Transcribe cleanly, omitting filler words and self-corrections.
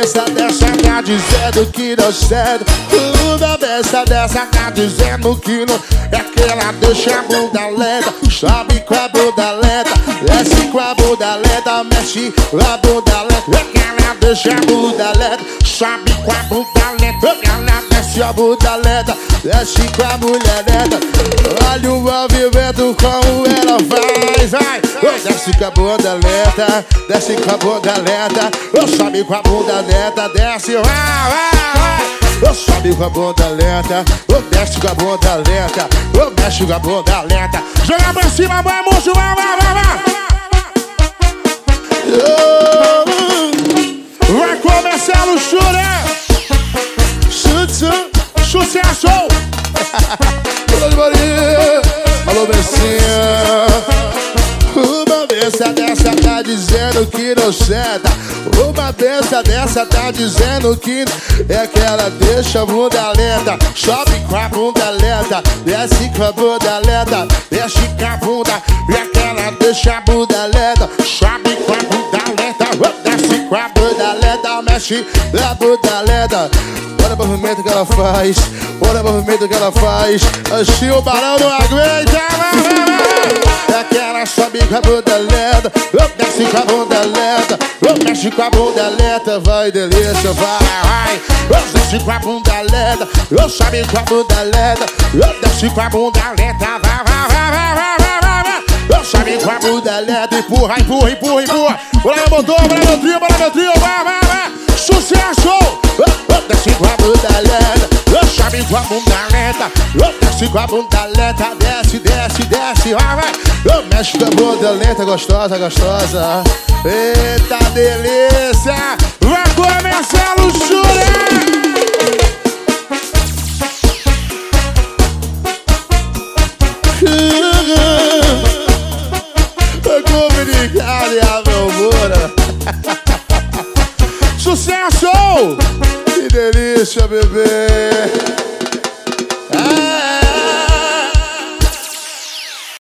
besta dessa tá dizendo que não cede. Uma besta dessa tá dizendo que não. É que ela deixa a bunda lenta, sobe com a bunda lenta, desce com a bunda lenta, mexe com a bunda lenta. É que ela deixa a bunda lenta, sobe com a bunda lenta, ela desce a bunda lenta, desce com a mulher lenta. Olha o movimento como ela faz, vai. Desce com a bunda lenta, desce com a bunda lenta, sobe com a bunda lenta, desce, vai, vai, vai. Sobe com a bunda lenta, desce com a bunda lenta, mexe com a bunda lenta. Joga pra cima, vai, moço, vai, vai, vai, vai. Vai começar o churé. Sucesso. Alô, Bessinha. Uma besta dessa tá dizendo que não senta. Uma besta dessa tá dizendo que é que ela deixa a bunda lenta, sobe com a bunda lenta, desce com a bunda lenta, desce com a bunda. É que ela deixa a bunda lenta, sobe com a bunda lenta, desce com a bunda lenta, mexe a bunda lenta. Olha o movimento que ela faz, olha o movimento que ela faz. Assim o balão não aguenta. É que ela sobe com a bunda lenta, desce com a bunda lenta, mexe com a bunda lenta, vai delícia, vai, vai. Desce com a bunda lenta, sobe com a bunda lenta, desce com a bunda lenta, vai, vai, vai, vai, vai, vai, vai. Sobe com a bunda lenta, empurra, empurra, empurra, empurra. Bora meu motor, bora meu trio, vai, vai, vai. Sucesso! Desce com a bunda lenta, sobe com a bunda lenta, desce com a bunda lenta, desce, desce, desce, vai, vai. Mexe com a bunda lenta, gostosa, gostosa. Eita delícia! Vai começar o churé! Comunicado e a Belmoura. Sucesso! Que delícia, bebê!